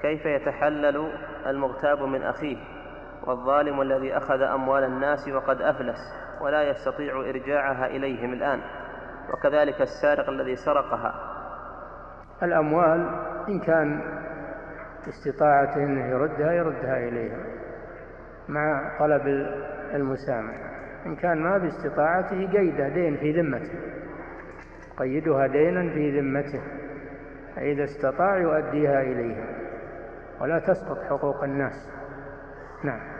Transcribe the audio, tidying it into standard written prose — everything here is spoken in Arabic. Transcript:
كيف يتحلل المغتاب من أخيه والظالم الذي أخذ أموال الناس وقد أفلس ولا يستطيع إرجاعها إليهم الآن، وكذلك السارق الذي سرقها؟ الأموال إن كان استطاعته أنه يردها إليهم مع طلب المسامحة، إن كان ما باستطاعته قيدها دين في ذمته، قيدها دينا في ذمته، فإذا استطاع يؤديها إليهم ولا تسقط حقوق الناس. نعم.